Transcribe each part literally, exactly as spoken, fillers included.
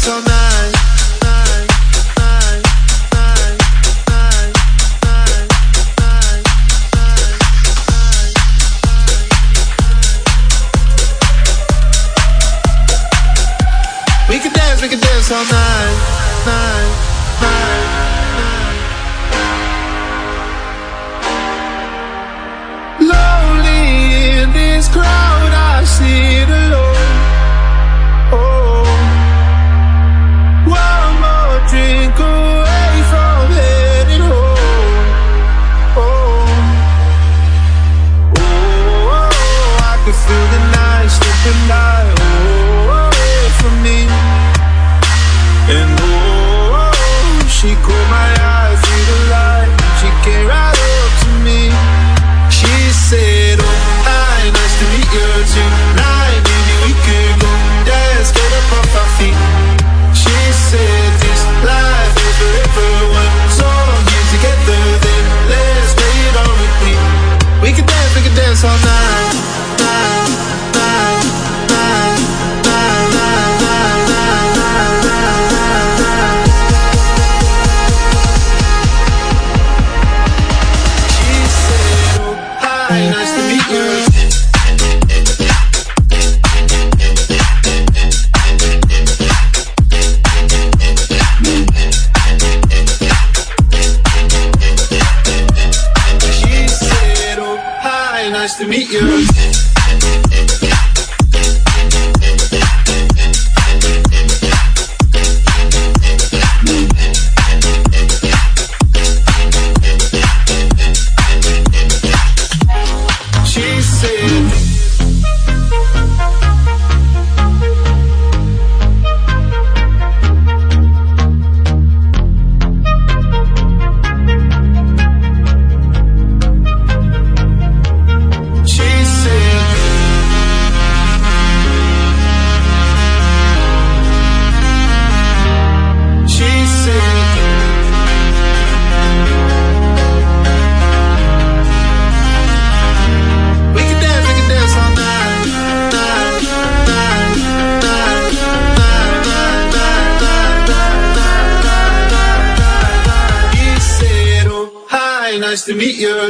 dance all night. We can dance, we can dance all night, night, night, night. Lonely in this crowd, I sit alone. Oh, one more drink away from heading home. Oh, oh, oh, I can feel the night slipping by. Oh, away from me. And oh, she caught my eye through the light. She came right up to me. She said, oh, hi, nice to meet you tonight. Maybe we could go dance, get up off our feet. She said, this life is forever. One song here together, then let's play it on repeat. We can dance, we can dance all night, night, night, night, night, night, night, night, night, night. She said, oh, hi, nice to meet you. She said, oh, hi, nice to meet you. She said, she said, she said, we can dance, we can dance all night, night, night, night, night, night, night, night, night, night, night, night. He said, oh, hi, nice to meet you.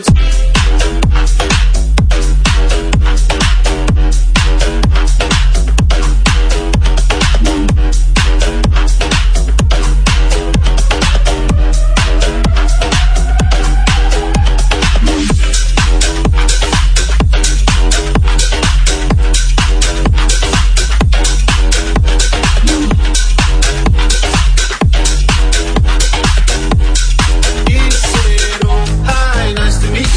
He said, oh, hi, nice to meet you.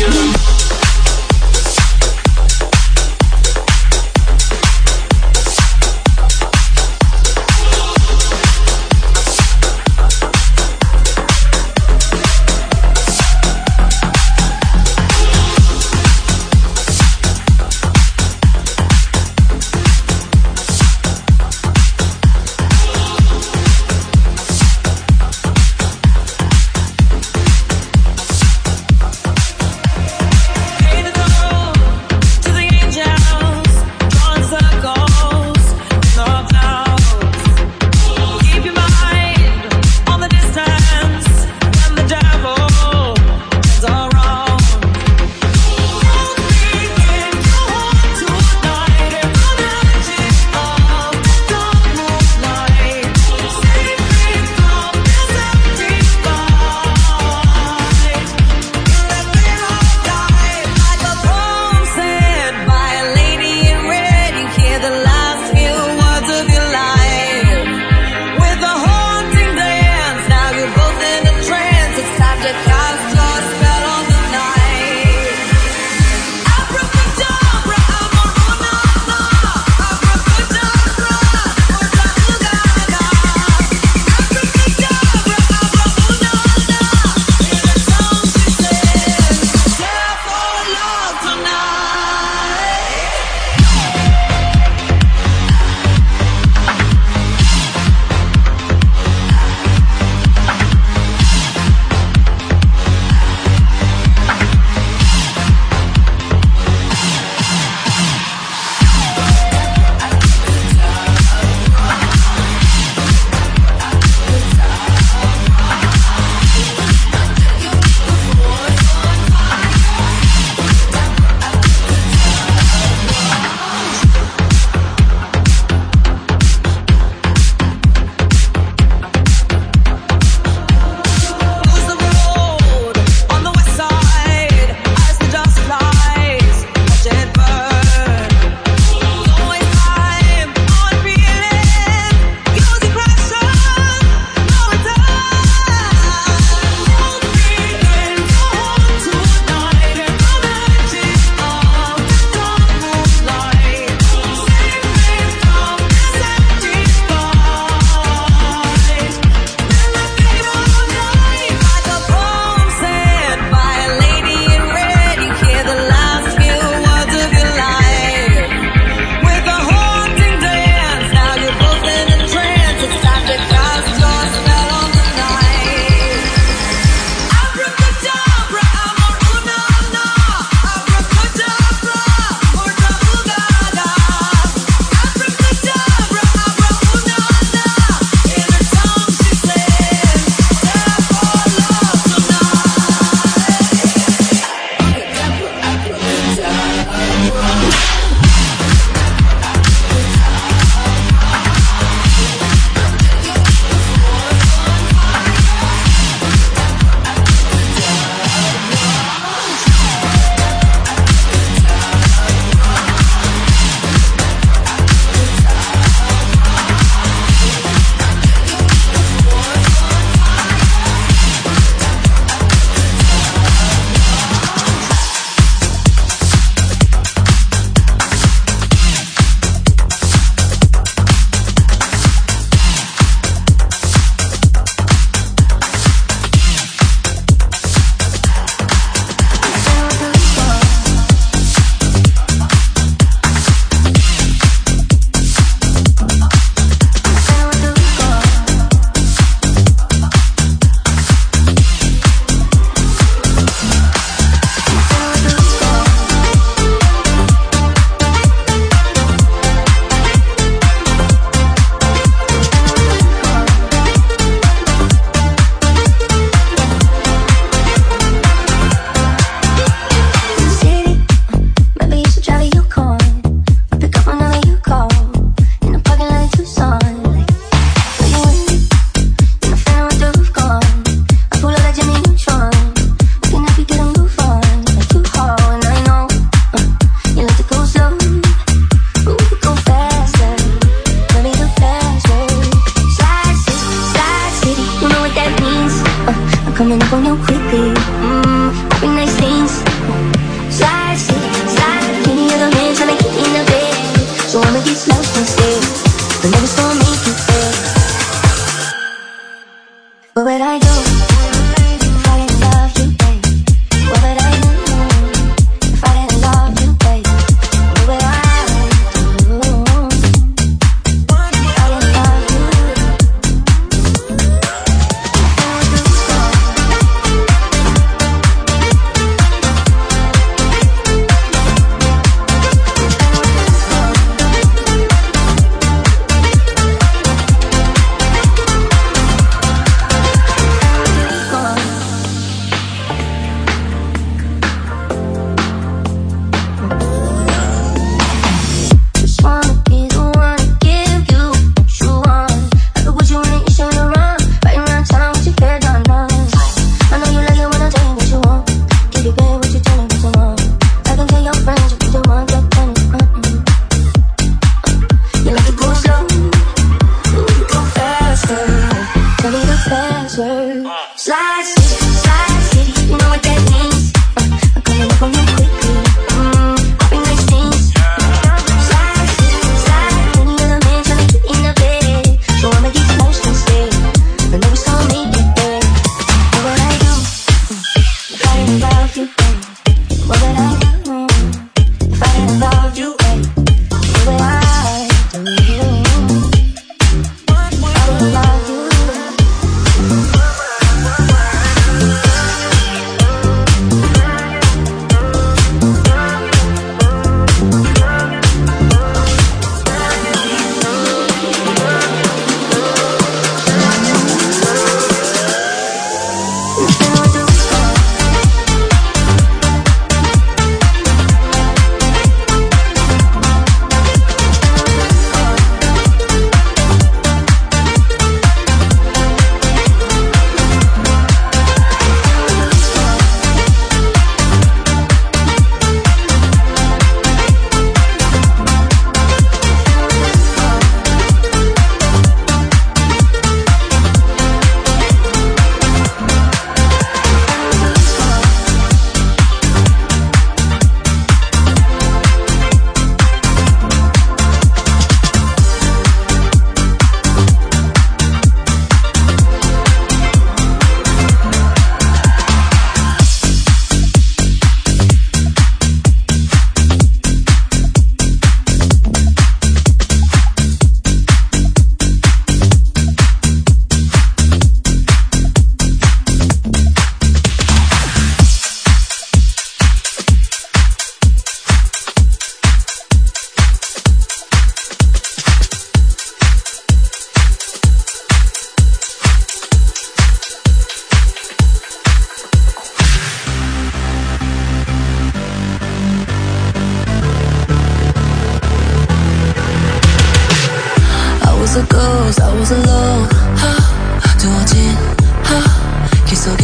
the ghost, I was alone. 두어진 길 속에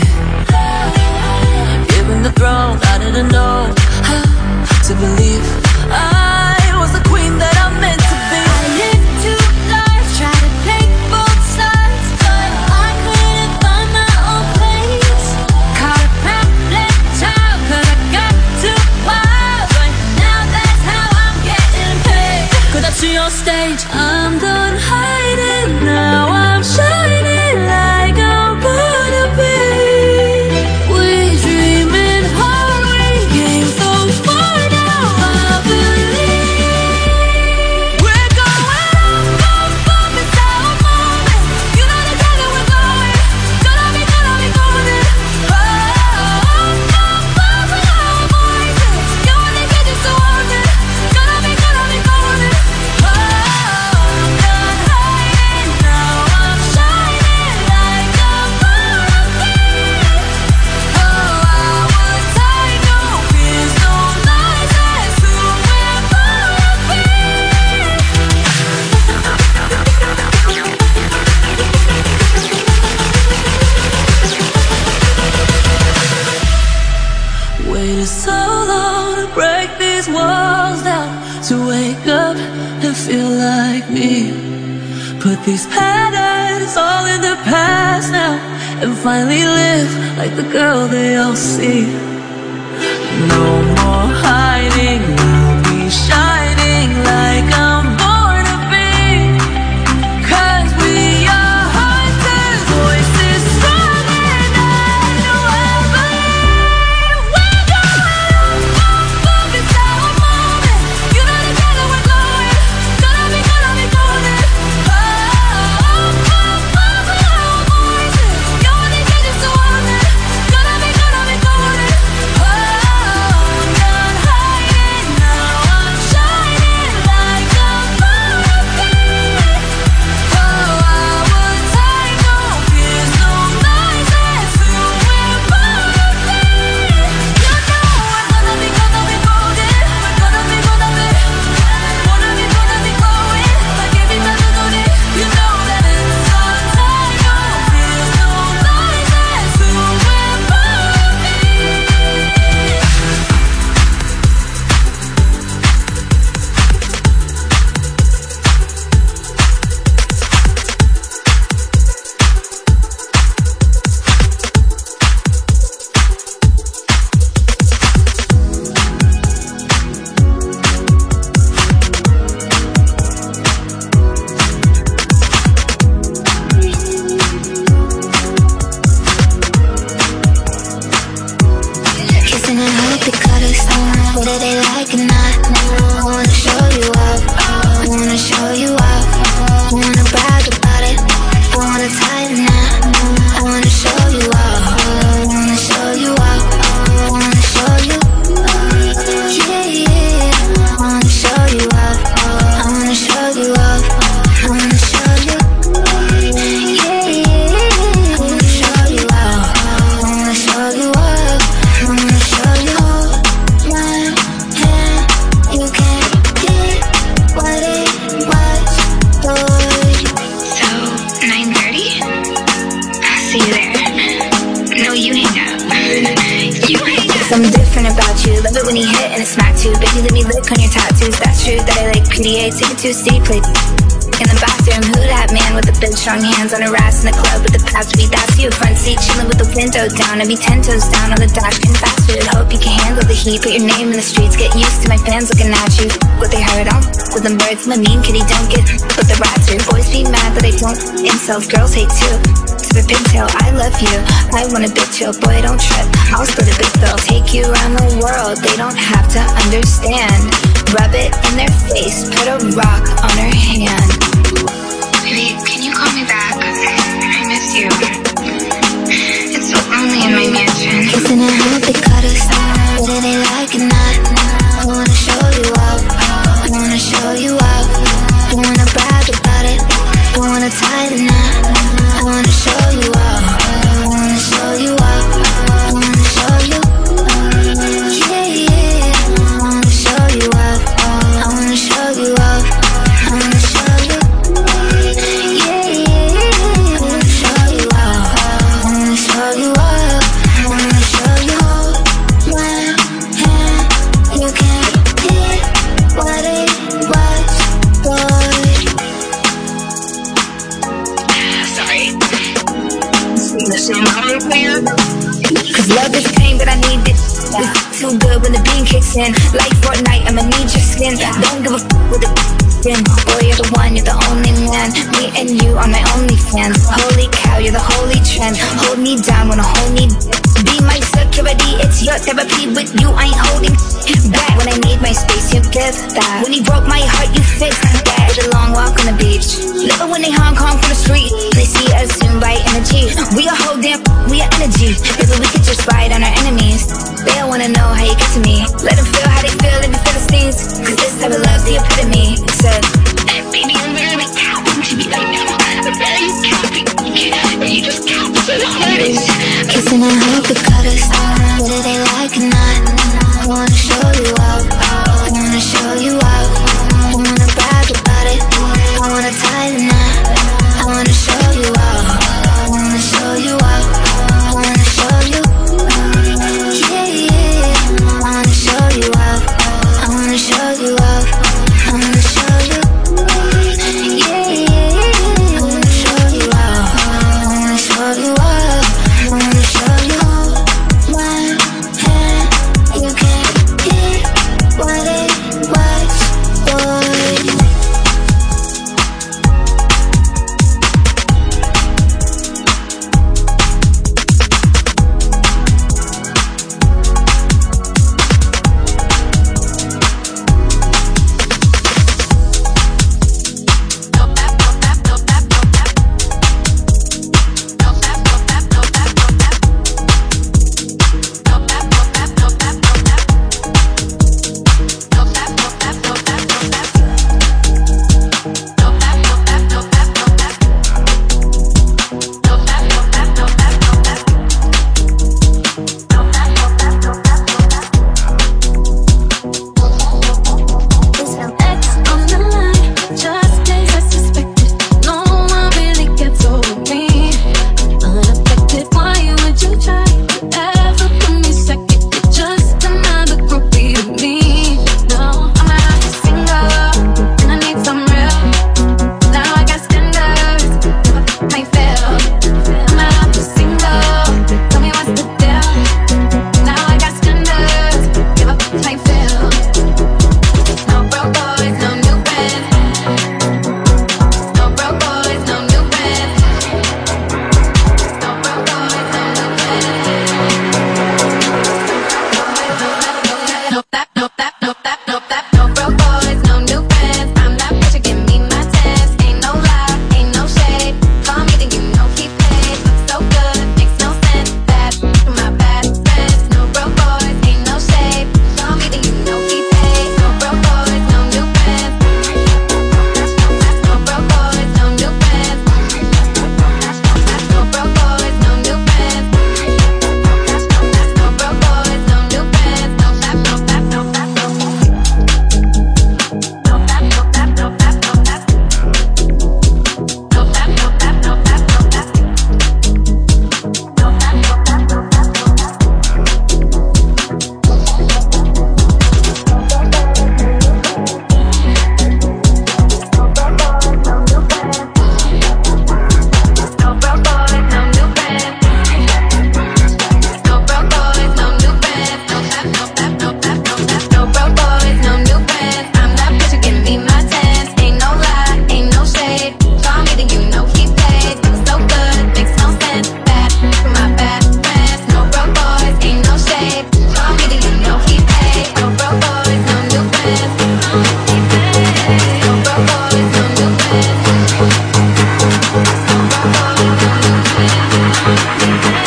given the throne, I didn't know how to believe I was the queen that I'm meant to be. I lived two lives, tried to take both sides, but I couldn't find my own place. Caught a pamphlet child, cause I got too wild, but now that's how I'm getting paid. Cause I see on stage, I'm done hiding, now I'm shining like I'm born to be. We dreaming hard, we came so far, now I believe we're going up, up, up, it's our moment. You know the time that we're going, gonna be, gonna be golden. Oh, up, up, up, with our voices. You wanna get you so haunted, gonna be, gonna be golden. Oh, I'm done hiding, now I'm shining like I'm born to be. Oh, I was tired, no fears, no lies, that's who we're born to be. Waited so long to break these walls down, to wake up and feel like me. Put these patterns all in the past now, and finally live like the girl they all see. No more hiding, I'll be shining like I'm born to be. Cause we are hunters, voices strong and I know I believe we're going up, up, up, it's our moment. You know the time that we're going, gonna be, gonna be golden. Oh, up, up, up, with our voices. You wanna get you so haunted, gonna be, gonna be golden. Oh, I'm done hiding, now I'm shining like I'm born to be. Oh, I was tired, no fears, no lies, that's who we're born to be. You know we're gonna be, gonna be golden. We're gonna be, gonna be, wanna be, gonna be glowing like every melody. You know that it's our time, no fears, no lies, that's who we're born to be. Kissing and hope it cut us. Whether they like it or not, I wanna show you up. I wanna show you up. I wanna brag about it. I wanna tighten up. I wanna show you up. I wanna show you up. I wanna show you. Yeah, yeah. I wanna show you up. I wanna show you up. I wanna show you. Yeah, yeah. I wanna show you up. I wanna show you up. I wanna show you. Hold my hand, you can't get what it was for you. So, nine thirty? I'll see you there. No, you hang up. You hang up. Something different about you. Love it when you hit and it's smack too. Baby, let me lick on your tattoos. That's true that I like P D A. Take it too steep, play in the bathroom. Who that man with the big strong hands on her ass in the club with the past beat? That's you. Front seat chilling with the window down. I be ten toes down on the dash, getting fast food. Hope you can handle the heat. Put your name in the streets. Get used to my fans looking at you. What they heard on with them birds. My mean kitty don't get with the rats. Your boys be mad that I don't. Incels, girls hate too. To the pigtail, I love you. I want a big chill, boy, don't trip. I'll split a big bill. Take you around the world. They don't have to understand. Rub it in their face. Put a rock on her hand. Baby, can you call me back? I miss you. It's so lonely in my mansion. Kissing and hope it cut us. Whether they like it or not, I wanna show you up. I wanna show you up. I wanna brag about it. I wanna tighten up. I wanna show you up. I wanna show you up. I wanna show you. Yeah, yeah. I wanna show you up. I wanna show you up. I Love is pain, but I need it. It's too good when the beam kicks in. Like Fortnite, I'ma need your skin. Don't give a f with the in. Boy, you're the one, you're the only man. Me and you are my only fans. Holy cow, you're the holy trend. Hold me down when I hold me. Be my security, it's your therapy. With you, I ain't holding back. When I need my space, you give that. When you broke my heart, you fixed that. With a long walk on the beach. Love it when they Hong Kong from the street. They see us soon by energy. We are whole damn, we are energy. Baby, we could just ride on our enemies. They don't wanna know how you get to me. Let them feel how they feel in the Philistines. Cause this type of love's the epitome. Said, baby, I'm really counting to me right now. I'm really counting. You just count for the hardest. Kissing and hope it cut us. Whether they like or not, I wanna show you out. I wanna show you out. I wanna brag about it. I wanna tie the knot. I wanna show you out. I wanna show you out. I wanna show you. Yeah, yeah. I wanna show you out. I wanna show you out. I wanna show you. Yeah, yeah. I wanna show you out. I wanna show you out. I wanna show you. One hand, you can't get what it was, boy.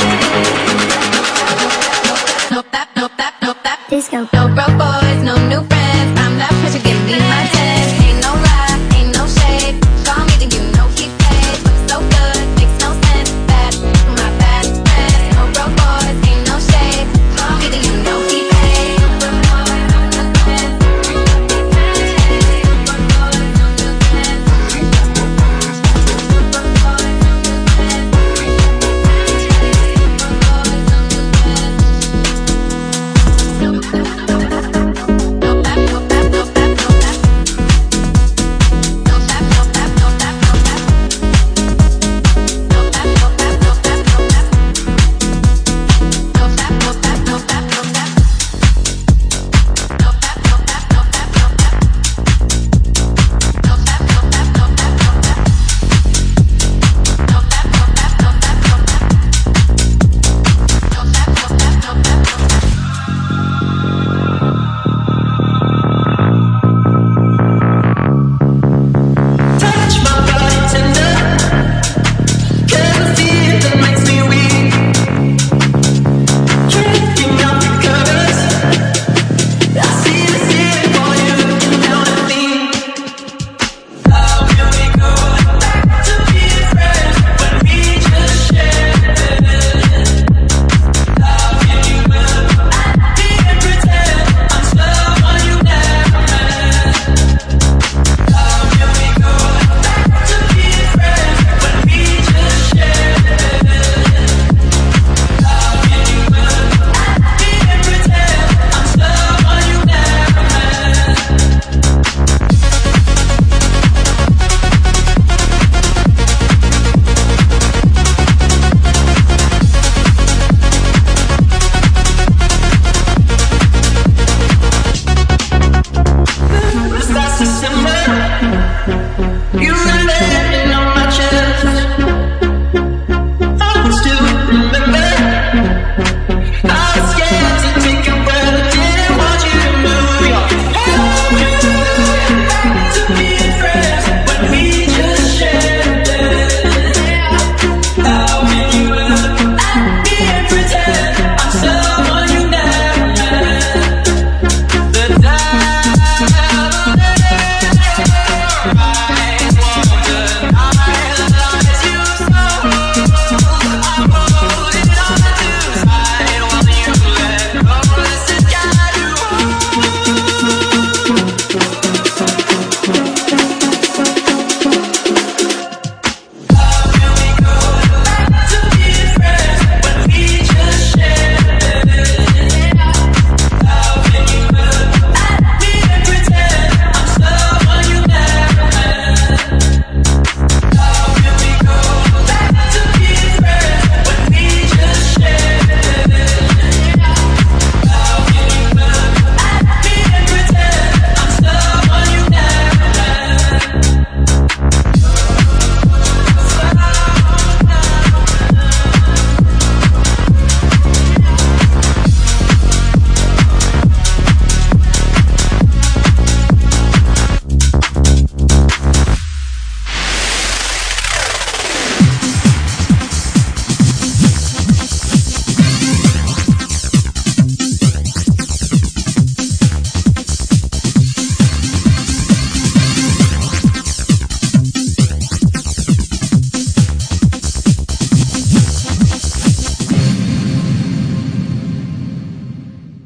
Disco. No broke boys, no new friends.